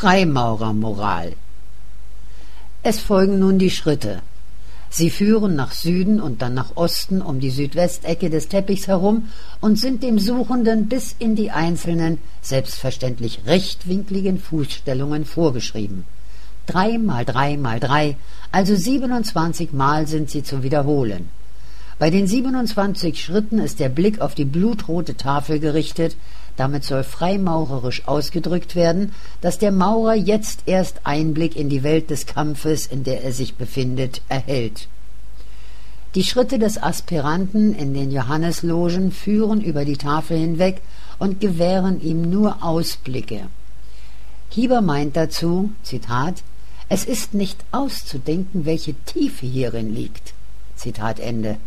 Freimaurermoral. Es folgen nun die Schritte. Sie führen nach Süden und dann nach Osten um die Südwestecke des Teppichs herum und sind dem Suchenden bis in die einzelnen, selbstverständlich rechtwinkligen Fußstellungen vorgeschrieben. 3 mal 3 mal 3, also 27 Mal sind sie zu wiederholen. Bei den 27 Schritten ist der Blick auf die blutrote Tafel gerichtet. Damit soll freimaurerisch ausgedrückt werden, dass der Maurer jetzt erst Einblick in die Welt des Kampfes, in der er sich befindet, erhält. Die Schritte des Aspiranten in den Johanneslogen führen über die Tafel hinweg und gewähren ihm nur Ausblicke. Hieber meint dazu, Zitat, »Es ist nicht auszudenken, welche Tiefe hierin liegt.« Zitat Ende.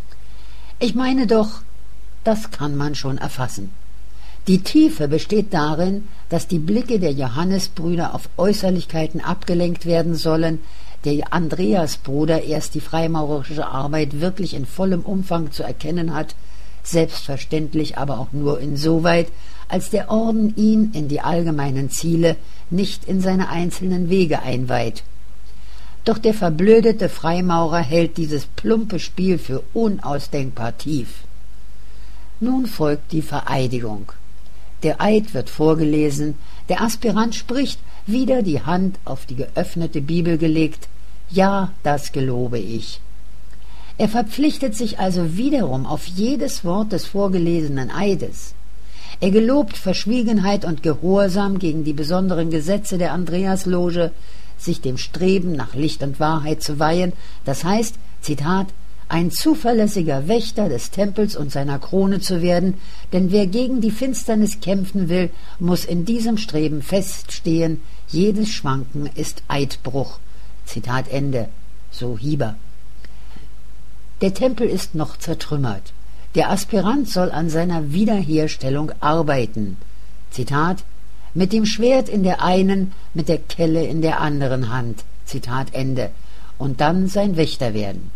Ich meine doch, das kann man schon erfassen. Die Tiefe besteht darin, dass die Blicke der Johannesbrüder auf Äußerlichkeiten abgelenkt werden sollen, der Andreasbruder erst die freimaurerische Arbeit wirklich in vollem Umfang zu erkennen hat, selbstverständlich aber auch nur insoweit, als der Orden ihn in die allgemeinen Ziele, nicht in seine einzelnen Wege einweiht. Doch der verblödete Freimaurer hält dieses plumpe Spiel für unausdenkbar tief. Nun folgt die Vereidigung. Der Eid wird vorgelesen, der Aspirant spricht, wieder die Hand auf die geöffnete Bibel gelegt, »Ja, das gelobe ich.« Er verpflichtet sich also wiederum auf jedes Wort des vorgelesenen Eides. Er gelobt Verschwiegenheit und Gehorsam gegen die besonderen Gesetze der Andreasloge, sich dem Streben nach Licht und Wahrheit zu weihen, das heißt, Zitat, ein zuverlässiger Wächter des Tempels und seiner Krone zu werden, denn wer gegen die Finsternis kämpfen will, muss in diesem Streben feststehen, jedes Schwanken ist Eidbruch. Zitat Ende, so Hieber. Der Tempel ist noch zertrümmert. Der Aspirant soll an seiner Wiederherstellung arbeiten. Zitat, mit dem Schwert in der einen, mit der Kelle in der anderen Hand. Zitat Ende. Und dann sein Wächter werden.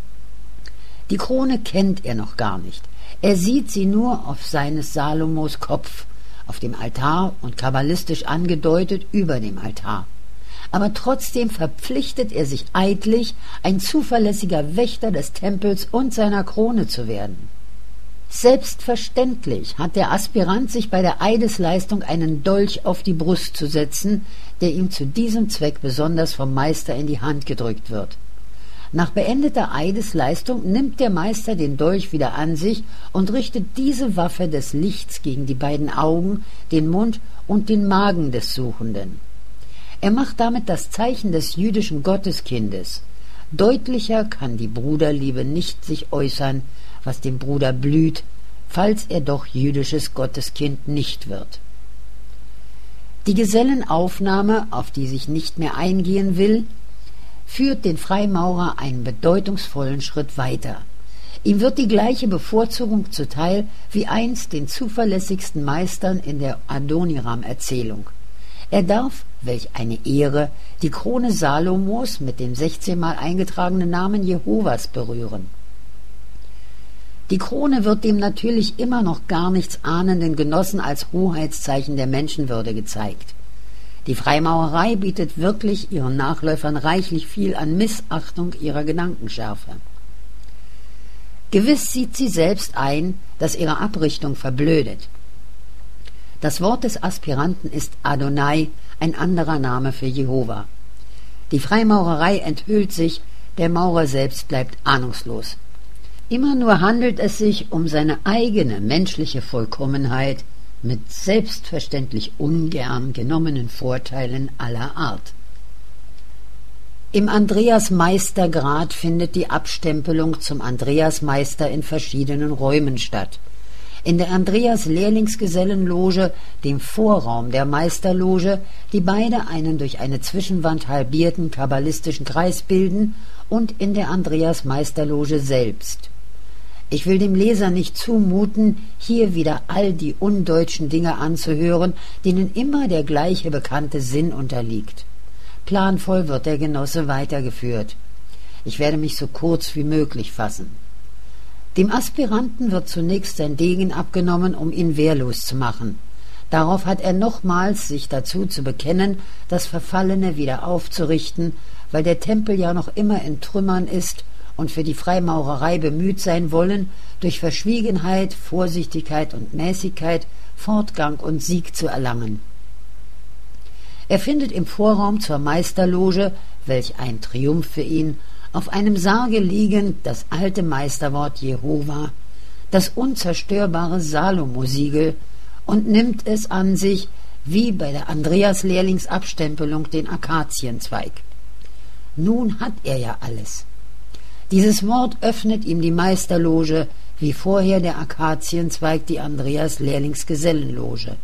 Die Krone kennt er noch gar nicht. Er sieht sie nur auf seines Salomos Kopf, auf dem Altar und kabbalistisch angedeutet über dem Altar. Aber trotzdem verpflichtet er sich eidlich, ein zuverlässiger Wächter des Tempels und seiner Krone zu werden. Selbstverständlich hat der Aspirant sich bei der Eidesleistung einen Dolch auf die Brust zu setzen, der ihm zu diesem Zweck besonders vom Meister in die Hand gedrückt wird. Nach beendeter Eidesleistung nimmt der Meister den Dolch wieder an sich und richtet diese Waffe des Lichts gegen die beiden Augen, den Mund und den Magen des Suchenden. Er macht damit das Zeichen des jüdischen Gotteskindes. Deutlicher kann die Bruderliebe nicht sich äußern, was dem Bruder blüht, falls er doch jüdisches Gotteskind nicht wird. Die Gesellenaufnahme, auf die sich nicht mehr eingehen will, führt den Freimaurer einen bedeutungsvollen Schritt weiter. Ihm wird die gleiche Bevorzugung zuteil wie einst den zuverlässigsten Meistern in der Adoniram-Erzählung. Er darf, welch eine Ehre, die Krone Salomos mit dem 16-mal eingetragenen Namen Jehovas berühren. Die Krone wird dem natürlich immer noch gar nichts ahnenden Genossen als Hoheitszeichen der Menschenwürde gezeigt. Die Freimaurerei bietet wirklich ihren Nachläufern reichlich viel an Missachtung ihrer Gedankenschärfe. Gewiss sieht sie selbst ein, dass ihre Abrichtung verblödet. Das Wort des Aspiranten ist Adonai, ein anderer Name für Jehova. Die Freimaurerei enthüllt sich, der Maurer selbst bleibt ahnungslos. Immer nur handelt es sich um seine eigene menschliche Vollkommenheit, mit selbstverständlich ungern genommenen Vorteilen aller Art. Im Andreas-Meistergrad findet die Abstempelung zum Andreasmeister in verschiedenen Räumen statt. In der Andreas-Lehrlingsgesellenloge, dem Vorraum der Meisterloge, die beide einen durch eine Zwischenwand halbierten kabbalistischen Kreis bilden, und in der Andreas-Meisterloge selbst. Ich will dem Leser nicht zumuten, hier wieder all die undeutschen Dinge anzuhören, denen immer der gleiche bekannte Sinn unterliegt. Planvoll wird der Genosse weitergeführt. Ich werde mich so kurz wie möglich fassen. Dem Aspiranten wird zunächst sein Degen abgenommen, um ihn wehrlos zu machen. Darauf hat er nochmals sich dazu zu bekennen, das Verfallene wieder aufzurichten, weil der Tempel ja noch immer in Trümmern ist und für die Freimaurerei bemüht sein wollen, durch Verschwiegenheit, Vorsichtigkeit und Mäßigkeit Fortgang und Sieg zu erlangen. Er findet im Vorraum zur Meisterloge, welch ein Triumph für ihn, auf einem Sarge liegend das alte Meisterwort Jehova, das unzerstörbare Salomo-Siegel, und nimmt es an sich, wie bei der Andreas-Lehrlingsabstempelung, den Akazienzweig. Nun hat er ja alles. Dieses Wort öffnet ihm die Meisterloge, wie vorher der Akazienzweig die Andreas-Lehrlingsgesellenloge.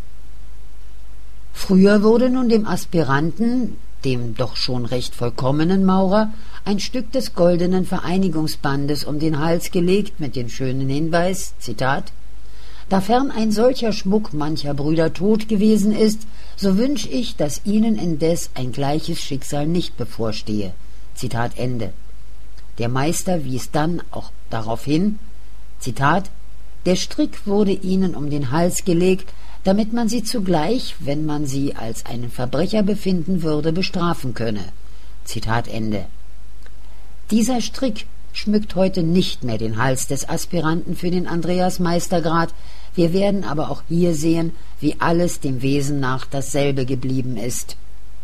Früher wurde nun dem Aspiranten, dem doch schon recht vollkommenen Maurer, ein Stück des goldenen Vereinigungsbandes um den Hals gelegt mit dem schönen Hinweis, Zitat, »Dafern ein solcher Schmuck mancher Brüder tot gewesen ist, so wünsch ich, dass ihnen indes ein gleiches Schicksal nicht bevorstehe.« Zitat Ende. Der Meister wies dann auch darauf hin, Zitat, »Der Strick wurde ihnen um den Hals gelegt, damit man sie zugleich, wenn man sie als einen Verbrecher befinden würde, bestrafen könne.« Zitat Ende. Dieser Strick schmückt heute nicht mehr den Hals des Aspiranten für den Andreas-Meistergrad. Wir werden aber auch hier sehen, wie alles dem Wesen nach dasselbe geblieben ist.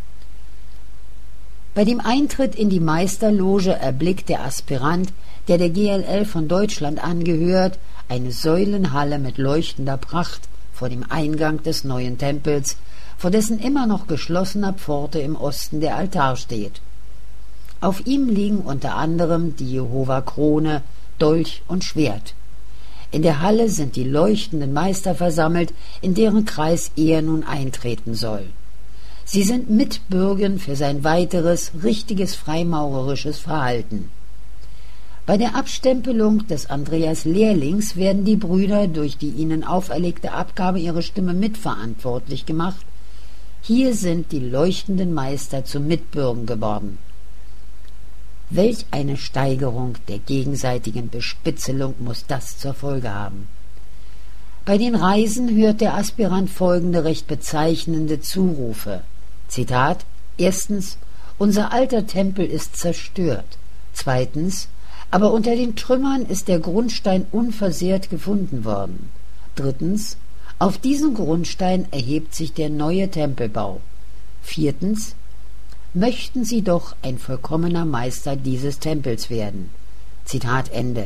Bei dem Eintritt in die Meisterloge erblickt der Aspirant, der GLL von Deutschland angehört, eine Säulenhalle mit leuchtender Pracht vor dem Eingang des neuen Tempels, vor dessen immer noch geschlossener Pforte im Osten der Altar steht. Auf ihm liegen unter anderem die Jehova-Krone, Dolch und Schwert. In der Halle sind die leuchtenden Meister versammelt, in deren Kreis er nun eintreten soll. Sie sind Mitbürgen für sein weiteres, richtiges freimaurerisches Verhalten. Bei der Abstempelung des Andreas-Lehrlings werden die Brüder durch die ihnen auferlegte Abgabe ihrer Stimme mitverantwortlich gemacht. Hier sind die leuchtenden Meister zu Mitbürgen geworden. Welch eine Steigerung der gegenseitigen Bespitzelung muss das zur Folge haben. Bei den Reisen hört der Aspirant folgende recht bezeichnende Zurufe. Zitat, erstens, unser alter Tempel ist zerstört. Zweitens, aber unter den Trümmern ist der Grundstein unversehrt gefunden worden. Drittens, auf diesem Grundstein erhebt sich der neue Tempelbau. Viertens, möchten Sie doch ein vollkommener Meister dieses Tempels werden. Zitat Ende.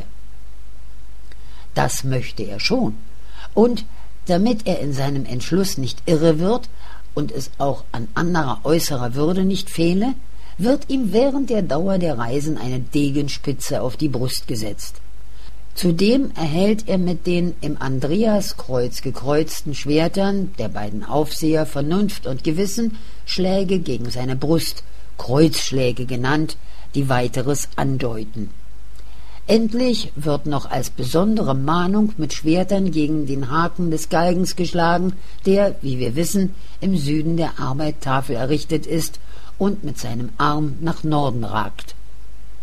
Das möchte er schon. Und damit er in seinem Entschluss nicht irre wird und es auch an anderer äußerer Würde nicht fehle, wird ihm während der Dauer der Reisen eine Degenspitze auf die Brust gesetzt. Zudem erhält er mit den im Andreaskreuz gekreuzten Schwertern der beiden Aufseher Vernunft und Gewissen Schläge gegen seine Brust, Kreuzschläge genannt, die weiteres andeuten. Endlich wird noch als besondere Mahnung mit Schwertern gegen den Haken des Galgens geschlagen, der, wie wir wissen, im Süden der Arbeittafel errichtet ist und mit seinem Arm nach Norden ragt.